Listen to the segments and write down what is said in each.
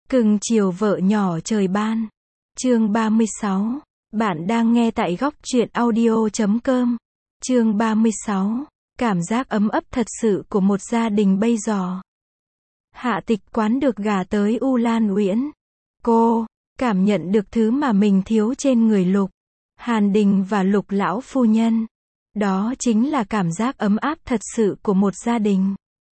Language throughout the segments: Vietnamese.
Cưng chiều vợ nhỏ trời ban. Chương 36. Bạn đang nghe tại góc truyện audio.com. Chương 36. Cảm giác ấm ấp thật sự của một gia đình bây giờ. Hạ Tịch Quán được gả tới U Lan Uyển. Cô cảm nhận được thứ mà mình thiếu trên người Lục Hàn Đình và Lục lão phu nhân. Đó chính là cảm giác ấm áp thật sự của một gia đình.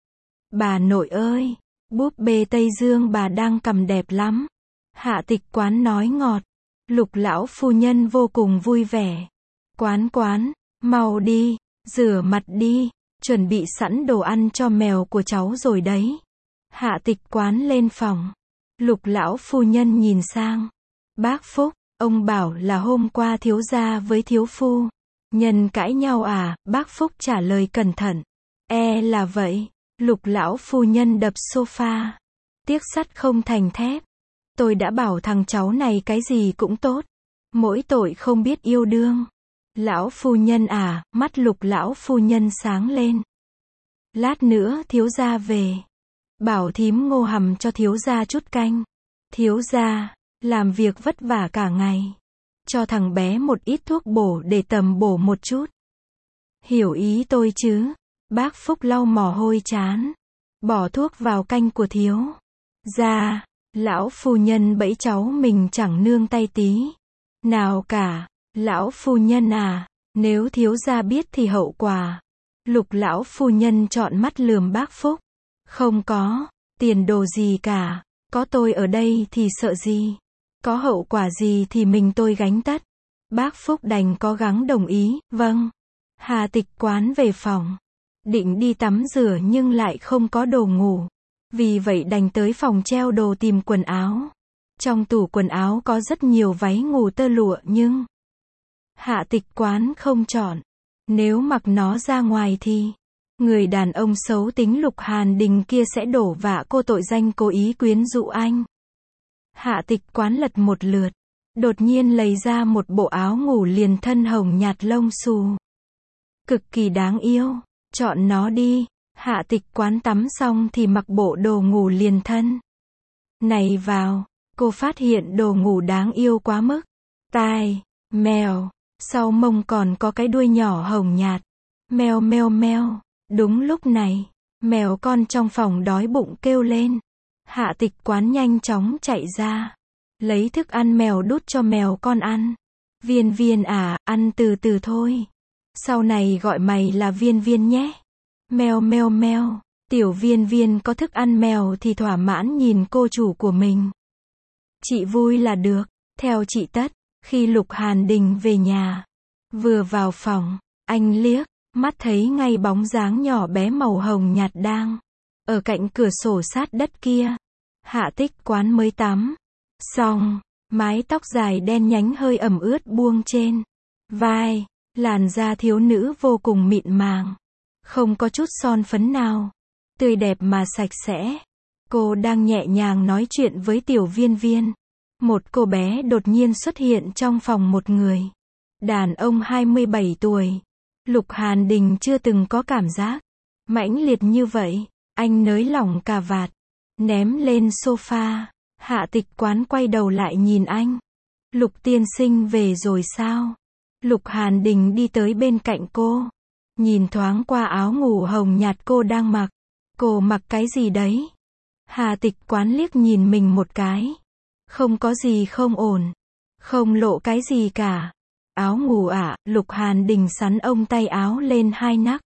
Bà nội ơi, búp bê Tây Dương bà đang cầm đẹp lắm. Hạ Tịch Quán nói ngọt. Lục lão phu nhân vô cùng vui vẻ. Quán, mau đi, rửa mặt đi, chuẩn bị sẵn đồ ăn cho mèo của cháu rồi đấy. Hạ Tịch Quán lên phòng. Lục lão phu nhân nhìn sang. Bác Phúc, ông bảo là hôm qua thiếu gia với thiếu phu nhân cãi nhau à? Bác Phúc trả lời cẩn thận. Là vậy. Lục lão phu nhân đập sofa. Tiếc sắt không thành thép. Tôi đã bảo thằng cháu này cái gì cũng tốt, mỗi tội không biết yêu đương. Lão phu nhân à? Mắt Lục lão phu nhân sáng lên. Lát nữa thiếu gia về, bảo thím Ngô hầm cho thiếu gia chút canh. Thiếu gia làm việc vất vả cả ngày, cho thằng bé một ít thuốc bổ để tầm bổ một chút. Hiểu ý tôi chứ? Bác Phúc lau mồ hôi trán, bỏ thuốc vào canh của thiếu gia. Lão phu nhân bẫy cháu mình chẳng nương tay tí nào cả. Lão phu nhân à, nếu thiếu gia biết thì hậu quả. Lục lão phu nhân trọn mắt lườm bác Phúc. Không có tiền đồ gì cả, có tôi ở đây thì sợ gì, có hậu quả gì thì mình tôi gánh tất. Bác Phúc đành cố gắng đồng ý. Vâng. Hạ Tịch Quán về phòng, định đi tắm rửa nhưng lại không có đồ ngủ. Vì vậy đành tới phòng treo đồ tìm quần áo. Trong tủ quần áo có rất nhiều váy ngủ tơ lụa nhưng Hạ Tịch Quán không chọn. Nếu mặc nó ra ngoài thì người đàn ông xấu tính Lục Hàn Đình kia sẽ đổ vạ cô tội danh cố ý quyến rũ anh. Hạ Tịch Quán lật một lượt, đột nhiên lấy ra một bộ áo ngủ liền thân hồng nhạt lông xù, cực kỳ đáng yêu. Chọn nó đi. Hạ Tịch Quán tắm xong thì mặc bộ đồ ngủ liền thân này vào. Cô phát hiện đồ ngủ đáng yêu quá mức. Tai mèo, sau mông còn có cái đuôi nhỏ hồng nhạt. Meo meo meo. Đúng lúc này, mèo con trong phòng đói bụng kêu lên. Hạ Tịch Quán nhanh chóng chạy ra, lấy thức ăn mèo đút cho mèo con ăn. Viên Viên à, ăn từ từ thôi, sau này gọi mày là Viên Viên nhé. Meo meo meo. Tiểu Viên Viên có thức ăn mèo thì thỏa mãn nhìn cô chủ của mình. Chị vui là được. Theo chị tất, khi Lục Hàn Đình về nhà, vừa vào phòng, anh liếc mắt thấy ngay bóng dáng nhỏ bé màu hồng nhạt đang ở cạnh cửa sổ sát đất kia. Hạ Tịch Quán mới tắm xong, mái tóc dài đen nhánh hơi ẩm ướt buông trên vai, làn da thiếu nữ vô cùng mịn màng, không có chút son phấn nào, tươi đẹp mà sạch sẽ. Cô đang nhẹ nhàng nói chuyện với Tiểu Viên Viên. Một cô bé đột nhiên xuất hiện trong phòng một người đàn ông 27 tuổi. Lục Hàn Đình chưa từng có cảm giác mãnh liệt như vậy. Anh nới lỏng cà vạt, ném lên sofa. Hạ Tịch Quán quay đầu lại nhìn anh. Lục tiên sinh về rồi sao? Lục Hàn Đình đi tới bên cạnh cô, nhìn thoáng qua áo ngủ hồng nhạt cô đang mặc. Cô mặc cái gì đấy? Hạ Tịch Quán liếc nhìn mình một cái. Không có gì không ổn, không lộ cái gì cả. Áo ngủ ạ? Lục Hàn Đình sắn ông tay áo lên hai nấc,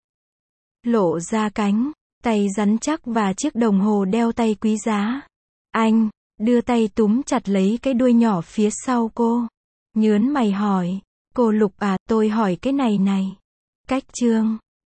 lộ ra cánh tay rắn chắc và chiếc đồng hồ đeo tay quý giá. Anh đưa tay túm chặt lấy cái đuôi nhỏ phía sau cô, nhớn mày hỏi. Cô Lục à, tôi hỏi cái này này. Cách chương